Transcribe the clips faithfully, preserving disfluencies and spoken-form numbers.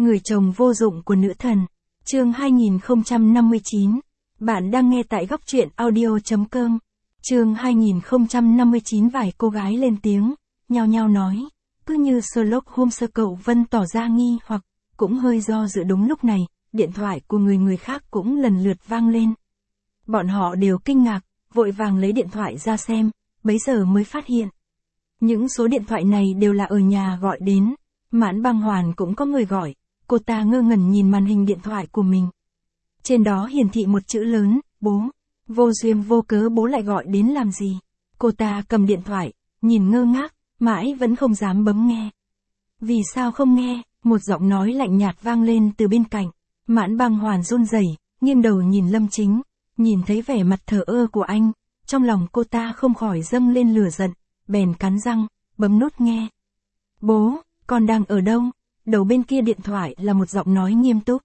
Người chồng vô dụng của nữ thần. Chương hai nghìn không trăm năm mươi chín. Bạn đang nghe tại góc truyện audio chấm com. Chương hai nghìn không trăm năm mươi chín. Vài cô gái lên tiếng, nhao nhao nói. Cứ như Sherlock Holmes, Cậu Vân tỏ ra nghi hoặc, cũng hơi do dự. Đúng lúc này, điện thoại của người người khác cũng lần lượt vang lên. Bọn họ đều kinh ngạc, vội vàng lấy điện thoại ra xem, bấy giờ mới phát hiện. Những số điện thoại này đều là ở nhà gọi đến. Mãn Băng Hoàn cũng có người gọi. Cô ta ngơ ngẩn nhìn màn hình điện thoại của mình. Trên đó hiển thị một chữ lớn, bố. Vô duyên vô cớ bố lại gọi đến làm gì? Cô ta cầm điện thoại, nhìn ngơ ngác, mãi vẫn không dám bấm nghe. Vì sao không nghe? Một giọng nói lạnh nhạt vang lên từ bên cạnh. Mãn Băng Hoàn run rẩy, nghiêng đầu nhìn Lâm Chính, nhìn thấy vẻ mặt thờ ơ của anh, trong lòng cô ta không khỏi dâng lên lửa giận, bèn cắn răng, bấm nút nghe. Bố, con đang ở đâu? Đầu bên kia điện thoại là một giọng nói nghiêm túc.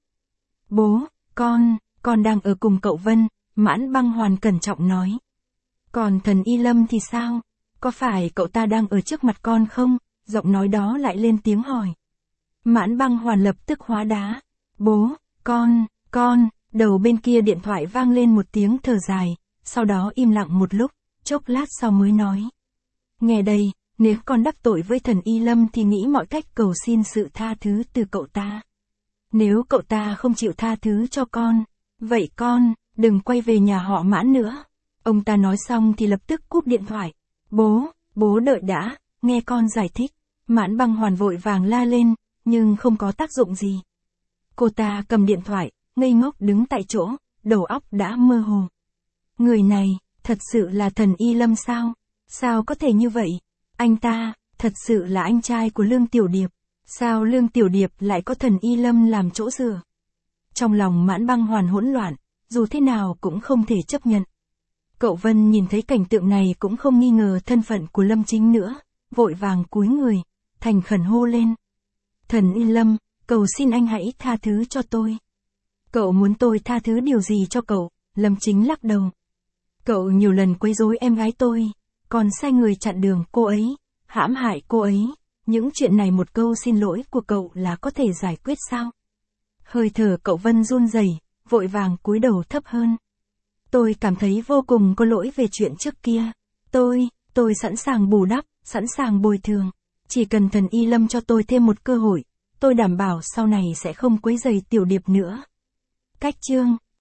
Bố, con, con đang ở cùng cậu Vân, Mãn Băng Hoàn cẩn trọng nói. Còn thần Y Lâm thì sao? Có phải cậu ta đang ở trước mặt con không? Giọng nói đó lại lên tiếng hỏi. Mãn Băng Hoàn lập tức hóa đá. Bố, con, con, đầu bên kia điện thoại vang lên một tiếng thở dài, sau đó im lặng một lúc, chốc lát sau mới nói. Nghe đây, nếu con đắc tội với thần Y Lâm thì nghĩ mọi cách cầu xin sự tha thứ từ cậu ta. Nếu cậu ta không chịu tha thứ cho con, vậy con, đừng quay về nhà họ Mãn nữa. Ông ta nói xong thì lập tức cúp điện thoại. Bố, bố đợi đã, nghe con giải thích. Mãn Băng Hoàn vội vàng la lên, nhưng không có tác dụng gì. Cô ta cầm điện thoại, ngây ngốc đứng tại chỗ, đầu óc đã mơ hồ. Người này, thật sự là thần Y Lâm sao? Sao có thể như vậy? Anh ta, thật sự là anh trai của Lương Tiểu Điệp. Sao Lương Tiểu Điệp lại có thần Y Lâm làm chỗ dựa? Trong lòng Mãn Băng Hoàn hỗn loạn, dù thế nào cũng không thể chấp nhận. Cậu Vân nhìn thấy cảnh tượng này cũng không nghi ngờ thân phận của Lâm Chính nữa, vội vàng cúi người, thành khẩn hô lên. Thần Y Lâm, cầu xin anh hãy tha thứ cho tôi. Cậu muốn tôi tha thứ điều gì cho cậu? Lâm Chính lắc đầu. Cậu nhiều lần quấy rối em gái tôi, còn sai người chặn đường cô ấy, hãm hại cô ấy. Những chuyện này một câu xin lỗi của cậu là có thể giải quyết sao? Hơi thở cậu Vân run rẩy, vội vàng cúi đầu thấp hơn. Tôi cảm thấy vô cùng có lỗi về chuyện trước kia. Tôi, tôi sẵn sàng bù đắp, sẵn sàng bồi thường. Chỉ cần thần Y Lâm cho tôi thêm một cơ hội, tôi đảm bảo sau này sẽ không quấy rầy Tiểu Điệp nữa. Cách chương